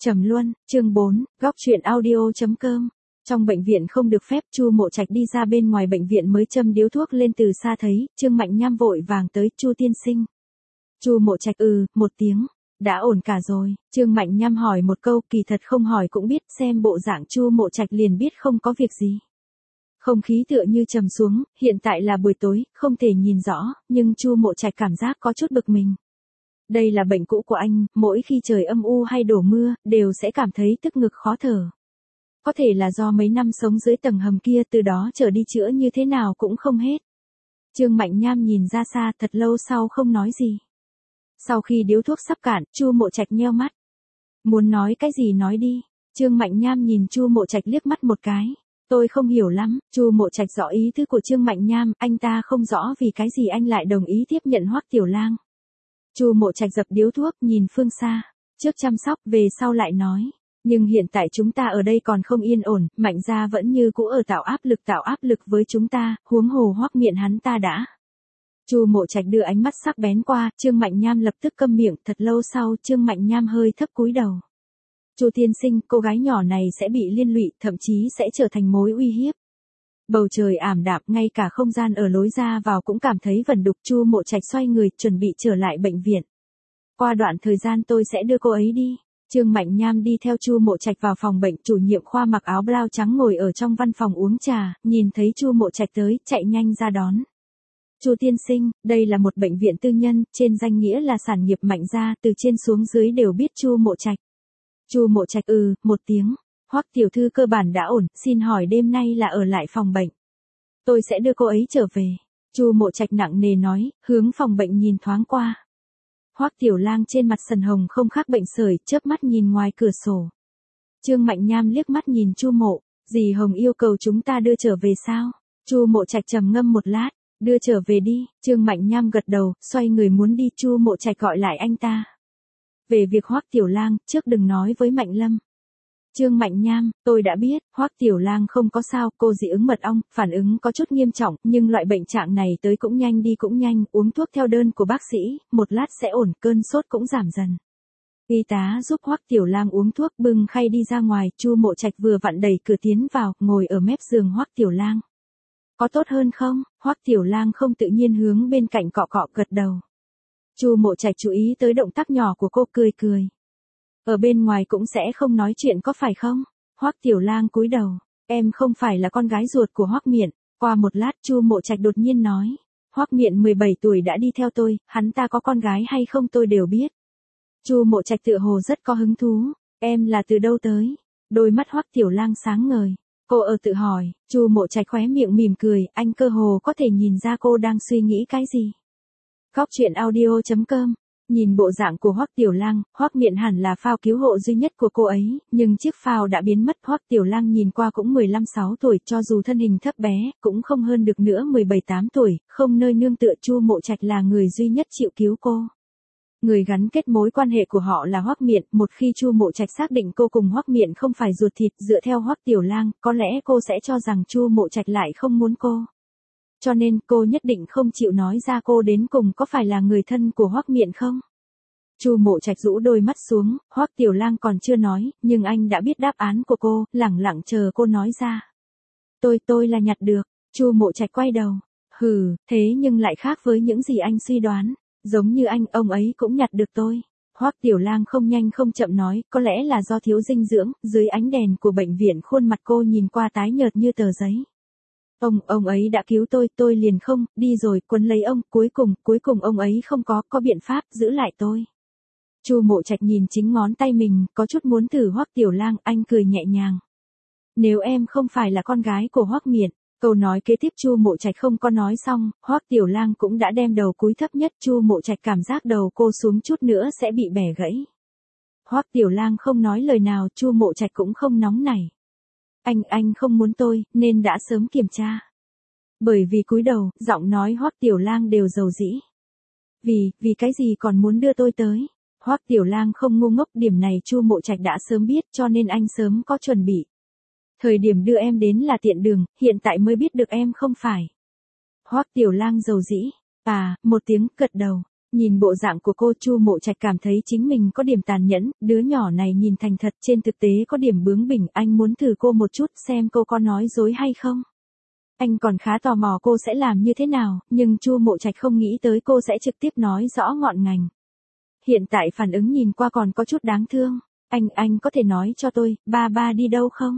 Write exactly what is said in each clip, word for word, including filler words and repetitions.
Trầm Luân, chương bốn, góc truyện audio.com. Trong bệnh viện không được phép, Chu Mộ Trạch đi ra bên ngoài bệnh viện mới châm điếu thuốc lên, từ xa thấy Trương Mạnh Nham vội vàng tới. Chu tiên sinh. Chu Mộ Trạch ừ một tiếng. Đã ổn cả rồi? Trương Mạnh Nham hỏi một câu, kỳ thật không hỏi cũng biết, xem bộ dạng Chu Mộ Trạch liền biết không có việc gì. Không khí tựa như trầm xuống, hiện tại là buổi tối, không thể nhìn rõ, nhưng Chu Mộ Trạch cảm giác có chút bực mình. Đây là bệnh cũ của anh, mỗi khi trời âm u hay đổ mưa, đều sẽ cảm thấy tức ngực khó thở. Có thể là do mấy năm sống dưới tầng hầm kia, từ đó trở đi chữa như thế nào cũng không hết. Trương Mạnh Nham nhìn ra xa, thật lâu sau không nói gì. Sau khi điếu thuốc sắp cạn, Chu Mộ Trạch nheo mắt. Muốn nói cái gì nói đi. Trương Mạnh Nham nhìn Chu Mộ Trạch liếc mắt một cái. Tôi không hiểu lắm. Chu Mộ Trạch rõ ý tứ của Trương Mạnh Nham, anh ta không rõ vì cái gì anh lại đồng ý tiếp nhận Hoắc Tiểu Lang. Chu Mộ Trạch dập điếu thuốc, nhìn phương xa. Trước chăm sóc, về sau lại nói. Nhưng hiện tại chúng ta ở đây còn không yên ổn, Mạnh gia vẫn như cũ ở tạo áp lực tạo áp lực với chúng ta, huống hồ Hoắc miệng hắn ta đã. Chu Mộ Trạch đưa ánh mắt sắc bén qua, Trương Mạnh Nham lập tức câm miệng, thật lâu sau Trương Mạnh Nham hơi thấp cúi đầu. Chu tiên sinh, cô gái nhỏ này sẽ bị liên lụy, thậm chí sẽ trở thành mối uy hiếp. Bầu trời ảm đạm, ngay cả không gian ở lối ra vào cũng cảm thấy vẩn đục. Chu Mộ Trạch xoay người, chuẩn bị trở lại bệnh viện. Qua đoạn thời gian tôi sẽ đưa cô ấy đi. Trương Mạnh Nham đi theo Chu Mộ Trạch vào phòng bệnh, chủ nhiệm khoa mặc áo blau trắng ngồi ở trong văn phòng uống trà, nhìn thấy Chu Mộ Trạch tới, chạy nhanh ra đón. Chu tiên sinh, đây là một bệnh viện tư nhân, trên danh nghĩa là sản nghiệp Mạnh gia, từ trên xuống dưới đều biết Chu Mộ Trạch. Chu Mộ Trạch ừ một tiếng. Hoắc tiểu thư cơ bản đã ổn, xin hỏi đêm nay là ở lại phòng bệnh. Tôi sẽ đưa cô ấy trở về. Chu Mộ Trạch nặng nề nói, hướng phòng bệnh nhìn thoáng qua. Hoắc Tiểu Lang trên mặt sần hồng không khác bệnh sởi, chớp mắt nhìn ngoài cửa sổ. Trương Mạnh Nham liếc mắt nhìn Chu Mộ, dì Hồng yêu cầu chúng ta đưa trở về sao? Chu Mộ Trạch trầm ngâm một lát, đưa trở về đi. Trương Mạnh Nham gật đầu, xoay người muốn đi. Chu Mộ Trạch gọi lại anh ta. Về việc Hoắc Tiểu Lang, trước đừng nói với Mạnh Lâm. Trương Mạnh Nham, tôi đã biết, Hoắc Tiểu Lang không có sao, cô dị ứng mật ong, phản ứng có chút nghiêm trọng, nhưng loại bệnh trạng này tới cũng nhanh đi cũng nhanh, uống thuốc theo đơn của bác sĩ, một lát sẽ ổn, cơn sốt cũng giảm dần. Y tá giúp Hoắc Tiểu Lang uống thuốc, bưng khay đi ra ngoài. Chu Mộ Trạch vừa vặn đẩy cửa tiến vào, ngồi ở mép giường Hoắc Tiểu Lang. Có tốt hơn không? Hoắc Tiểu Lang không tự nhiên hướng bên cạnh cọ cọ, gật đầu. Chu Mộ Trạch chú ý tới động tác nhỏ của cô, cười cười. Ở bên ngoài cũng sẽ không nói chuyện có phải không? Hoắc Tiểu Lang cúi đầu, em không phải là con gái ruột của Hoắc Miện. Qua một lát Chu Mộ Trạch đột nhiên nói, Hoắc Miện mười bảy tuổi đã đi theo tôi, hắn ta có con gái hay không tôi đều biết. Chu Mộ Trạch tựa hồ rất có hứng thú, em là từ đâu tới? Đôi mắt Hoắc Tiểu Lang sáng ngời, cô ở tự hỏi. Chu Mộ Trạch khóe miệng mỉm cười, anh cơ hồ có thể nhìn ra cô đang suy nghĩ cái gì. Góc truyện audio.com. Nhìn bộ dạng của Hoắc Tiểu Lang, Hoắc Miện hẳn là phao cứu hộ duy nhất của cô ấy, nhưng chiếc phao đã biến mất. Hoắc Tiểu Lang nhìn qua cũng mười lăm sáu tuổi, cho dù thân hình thấp bé, cũng không hơn được nữa mười bảy tám tuổi, không nơi nương tựa. Chu Mộ Trạch là người duy nhất chịu cứu cô. Người gắn kết mối quan hệ của họ là Hoắc Miện, một khi Chu Mộ Trạch xác định cô cùng Hoắc Miện không phải ruột thịt, dựa theo Hoắc Tiểu Lang, có lẽ cô sẽ cho rằng Chu Mộ Trạch lại không muốn cô. Cho nên cô nhất định không chịu nói ra cô đến cùng có phải là người thân của Hoắc Miện không. Chu Mộ Trạch rũ đôi mắt xuống, Hoắc Tiểu Lang còn chưa nói, nhưng anh đã biết đáp án của cô, lẳng lặng chờ cô nói ra. Tôi, tôi là nhặt được. Chu Mộ Trạch quay đầu. Hừ, thế nhưng lại khác với những gì anh suy đoán. Giống như anh, ông ấy cũng nhặt được tôi. Hoắc Tiểu Lang không nhanh không chậm nói, có lẽ là do thiếu dinh dưỡng, dưới ánh đèn của bệnh viện khuôn mặt cô nhìn qua tái nhợt như tờ giấy. Ông, ông ấy đã cứu tôi, tôi liền không, đi rồi, quấn lấy ông, cuối cùng, cuối cùng ông ấy không có, có biện pháp, giữ lại tôi. Chu Mộ Trạch nhìn chính ngón tay mình, có chút muốn thử Hoắc Tiểu Lang, anh cười nhẹ nhàng. Nếu em không phải là con gái của Hoắc Miện. Câu nói kế tiếp Chu Mộ Trạch không có nói xong, Hoắc Tiểu Lang cũng đã đem đầu cúi thấp nhất. Chu Mộ Trạch cảm giác đầu cô xuống chút nữa sẽ bị bẻ gãy. Hoắc Tiểu Lang không nói lời nào, Chu Mộ Trạch cũng không nóng nảy. Anh, anh không muốn tôi, nên đã sớm kiểm tra. Bởi vì cúi đầu, giọng nói Hoắc Tiểu Lang đều dầu dĩ. Vì, vì cái gì còn muốn đưa tôi tới? Hoắc Tiểu Lang không ngu ngốc, điểm này Chu Mộ Trạch đã sớm biết, cho nên anh sớm có chuẩn bị. Thời điểm đưa em đến là tiện đường, hiện tại mới biết được em không phải. Hoắc Tiểu Lang dầu dĩ. À, một tiếng, gật đầu. Nhìn bộ dạng của cô, Chu Mộ Trạch cảm thấy chính mình có điểm tàn nhẫn, đứa nhỏ này nhìn thành thật, trên thực tế có điểm bướng bỉnh, anh muốn thử cô một chút xem cô có nói dối hay không. Anh còn khá tò mò cô sẽ làm như thế nào, nhưng Chu Mộ Trạch không nghĩ tới cô sẽ trực tiếp nói rõ ngọn ngành. Hiện tại phản ứng nhìn qua còn có chút đáng thương. Anh, anh có thể nói cho tôi, ba ba đi đâu không?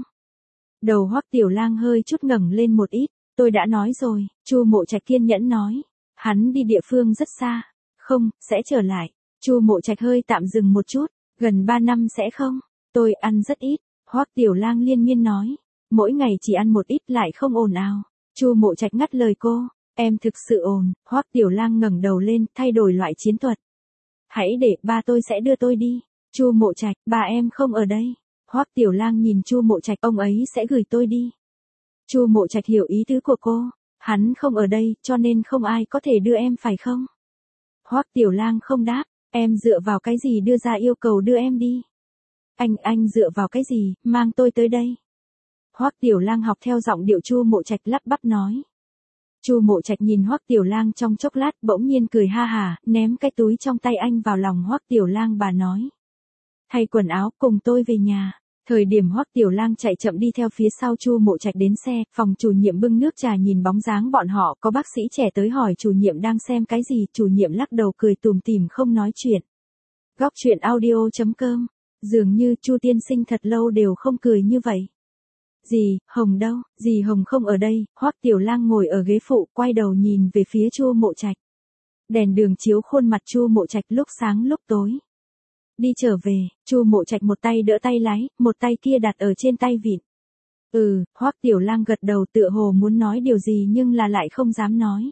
Đầu Hoắc Tiểu Lang hơi chút ngẩng lên một ít, tôi đã nói rồi, Chu Mộ Trạch kiên nhẫn nói. Hắn đi địa phương rất xa. Không, sẽ trở lại. Chu Mộ Trạch hơi tạm dừng một chút, gần ba năm sẽ không? Tôi ăn rất ít, Hoắc Tiểu Lang liên miên nói. Mỗi ngày chỉ ăn một ít lại không ồn ào. Chu Mộ Trạch ngắt lời cô, em thực sự ồn. Hoắc Tiểu Lang ngẩng đầu lên, thay đổi loại chiến thuật. Hãy để ba tôi sẽ đưa tôi đi. Chu Mộ Trạch, ba em không ở đây. Hoắc Tiểu Lang nhìn Chu Mộ Trạch, ông ấy sẽ gửi tôi đi. Chu Mộ Trạch hiểu ý tứ của cô, hắn không ở đây, cho nên không ai có thể đưa em phải không? Hoắc Tiểu Lang không đáp, em dựa vào cái gì đưa ra yêu cầu đưa em đi? Anh, anh dựa vào cái gì, mang tôi tới đây? Hoắc Tiểu Lang học theo giọng điệu Chu Mộ Trạch lắp bắp nói. Chu Mộ Trạch nhìn Hoắc Tiểu Lang trong chốc lát, bỗng nhiên cười ha hả, ném cái túi trong tay anh vào lòng Hoắc Tiểu Lang, bà nói. Thay quần áo, cùng tôi về nhà. Thời điểm Hoắc Tiểu Lang chạy chậm đi theo phía sau Chu Mộ Trạch đến xe, phòng chủ nhiệm bưng nước trà nhìn bóng dáng bọn họ, có bác sĩ trẻ tới hỏi chủ nhiệm đang xem cái gì, chủ nhiệm lắc đầu cười tủm tỉm không nói chuyện. Góc truyện audio chấm com, dường như Chu tiên sinh thật lâu đều không cười như vậy. Dì, Hồng đâu, dì Hồng không ở đây. Hoắc Tiểu Lang ngồi ở ghế phụ, quay đầu nhìn về phía Chu Mộ Trạch. Đèn đường chiếu khuôn mặt Chu Mộ Trạch lúc sáng lúc tối. Đi trở về, Chu Mộ Trạch một tay đỡ tay lái, một tay kia đặt ở trên tay vịn. Ừ, Hoắc Tiểu Lang gật đầu tựa hồ muốn nói điều gì nhưng là lại không dám nói.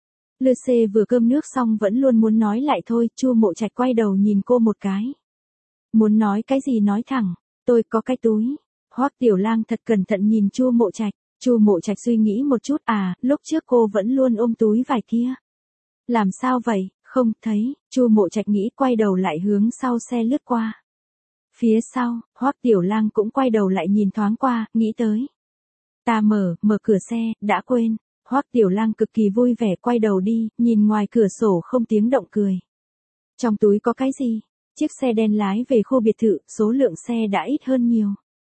Lư Xê vừa cơm nước xong vẫn luôn muốn nói lại thôi, Chu Mộ Trạch quay đầu nhìn cô một cái. Muốn nói cái gì nói thẳng, tôi có cái túi. Hoắc Tiểu Lang thật cẩn thận nhìn Chu Mộ Trạch, Chu Mộ Trạch suy nghĩ một chút, à, lúc trước cô vẫn luôn ôm túi vải kia. Làm sao vậy? Không thấy. Chu Mộ Trạch nghĩ, quay đầu lại hướng sau xe lướt qua. Phía sau, Hoắc Tiểu Lang cũng quay đầu lại nhìn thoáng qua, nghĩ tới. Ta mở, mở cửa xe, đã quên. Hoắc Tiểu Lang cực kỳ vui vẻ quay đầu đi, nhìn ngoài cửa sổ không tiếng động cười. Trong túi có cái gì? Chiếc xe đen lái về khu biệt thự, số lượng xe đã ít hơn nhiều.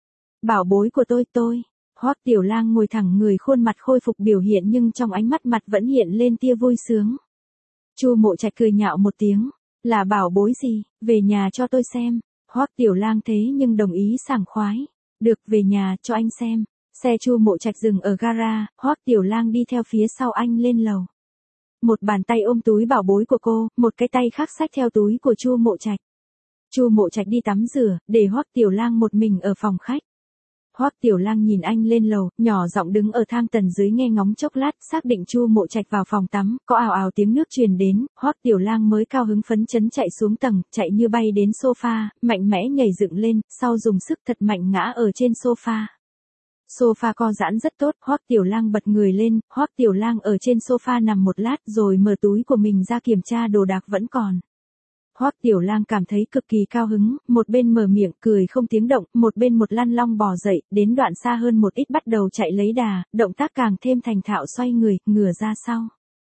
Bảo bối của tôi, tôi. Hoắc Tiểu Lang ngồi thẳng người, khuôn mặt khôi phục biểu hiện nhưng trong ánh mắt mặt vẫn hiện lên tia vui sướng. Chu Mộ Trạch cười nhạo một tiếng, là bảo bối gì, về nhà cho tôi xem. Hoắc Tiểu Lang thế nhưng đồng ý sảng khoái. Được, về nhà cho anh xem. Xe Chu Mộ Trạch dừng ở gara, Hoắc Tiểu Lang đi theo phía sau anh lên lầu. Một bàn tay ôm túi bảo bối của cô, một cái tay khác xách theo túi của Chu Mộ Trạch. Chu Mộ Trạch đi tắm rửa, để Hoắc Tiểu Lang một mình ở phòng khách. Hoắc Tiểu Lang nhìn anh lên lầu, nhỏ giọng đứng ở thang tầng dưới nghe ngóng chốc lát, xác định Chu Mộ Trạch vào phòng tắm, có ào ào tiếng nước truyền đến, Hoắc Tiểu Lang mới cao hứng phấn chấn chạy xuống tầng, chạy như bay đến sofa, mạnh mẽ nhảy dựng lên, sau dùng sức thật mạnh ngã ở trên sofa. Sofa co giãn rất tốt, Hoắc Tiểu Lang bật người lên, Hoắc Tiểu Lang ở trên sofa nằm một lát rồi mở túi của mình ra kiểm tra đồ đạc vẫn còn. Hoắc Tiểu Lang cảm thấy cực kỳ cao hứng, một bên mở miệng cười không tiếng động, một bên một lăn long bò dậy, đến đoạn xa hơn một ít bắt đầu chạy lấy đà, động tác càng thêm thành thạo, xoay người, ngửa ra sau.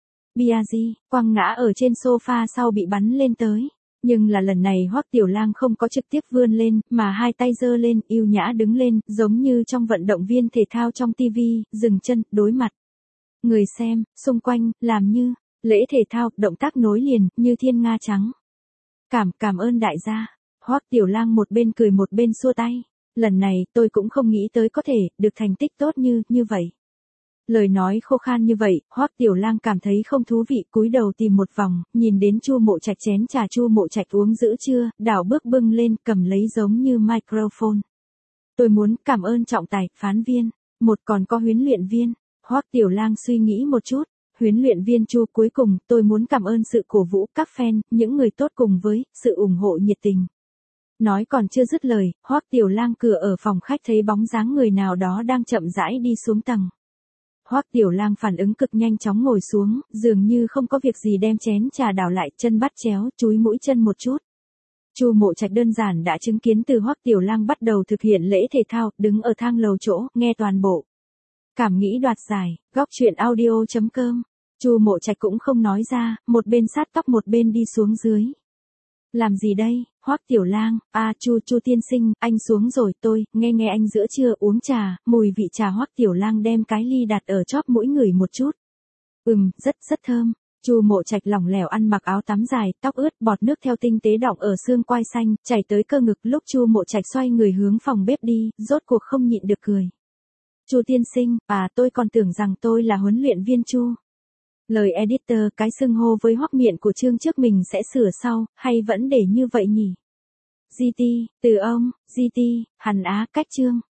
Biazi, quăng ngã ở trên sofa sau bị bắn lên tới. Nhưng là lần này Hoắc Tiểu Lang không có trực tiếp vươn lên, mà hai tay giơ lên, yêu nhã đứng lên, giống như trong vận động viên thể thao trong tivi, dừng chân, đối mặt. Người xem, xung quanh, làm như, lễ thể thao, động tác nối liền, như thiên nga trắng. Cảm, cảm ơn đại gia. Hoắc Tiểu Lang một bên cười một bên xua tay. Lần này, tôi cũng không nghĩ tới có thể, được thành tích tốt như, như vậy. Lời nói khô khan như vậy, Hoắc Tiểu Lang cảm thấy không thú vị, cúi đầu tìm một vòng, nhìn đến Chu Mộ Trạch chén trà Chu Mộ Trạch uống giữ chưa, đảo bước bưng lên, cầm lấy giống như microphone. Tôi muốn cảm ơn trọng tài, phán viên, một còn có huấn luyện viên. Hoắc Tiểu Lang suy nghĩ một chút. Huấn luyện viên Chu, cuối cùng, tôi muốn cảm ơn sự cổ vũ, các fan, những người tốt cùng với, sự ủng hộ nhiệt tình. Nói còn chưa dứt lời, Hoắc Tiểu Lang cửa ở phòng khách thấy bóng dáng người nào đó đang chậm rãi đi xuống tầng. Hoắc Tiểu Lang phản ứng cực nhanh chóng ngồi xuống, dường như không có việc gì đem chén trà đảo lại, chân bắt chéo, chúi mũi chân một chút. Chu Mộ Trạch đơn giản đã chứng kiến từ Hoắc Tiểu Lang bắt đầu thực hiện lễ thể thao, đứng ở thang lầu chỗ, nghe toàn bộ. Cảm nghĩ đoạt giải, góc truyện audio chấm com Chu Mộ Trạch cũng không nói ra, một bên sát tóc một bên đi xuống dưới. Làm gì đây, Hoắc Tiểu Lang, a Chu Chu tiên sinh, anh xuống rồi, tôi, nghe nghe anh giữa trưa uống trà, mùi vị trà. Hoắc Tiểu Lang đem cái ly đặt ở chóp mũi người một chút. Ừm, rất rất thơm. Chu Mộ Trạch lỏng lẻo ăn mặc áo tắm dài, tóc ướt, bọt nước theo tinh tế đọng ở xương quai xanh, chảy tới cơ ngực. Lúc Chu Mộ Trạch xoay người hướng phòng bếp đi, rốt cuộc không nhịn được cười. Chu tiên sinh, à tôi còn tưởng rằng tôi là huấn luyện viên Chu. Lời editor, cái xưng hô với Hoắc miệng của chương trước mình sẽ sửa sau, hay vẫn để như vậy nhỉ? giê tê, từ ông, giê tê, Hàn Á, cách chương.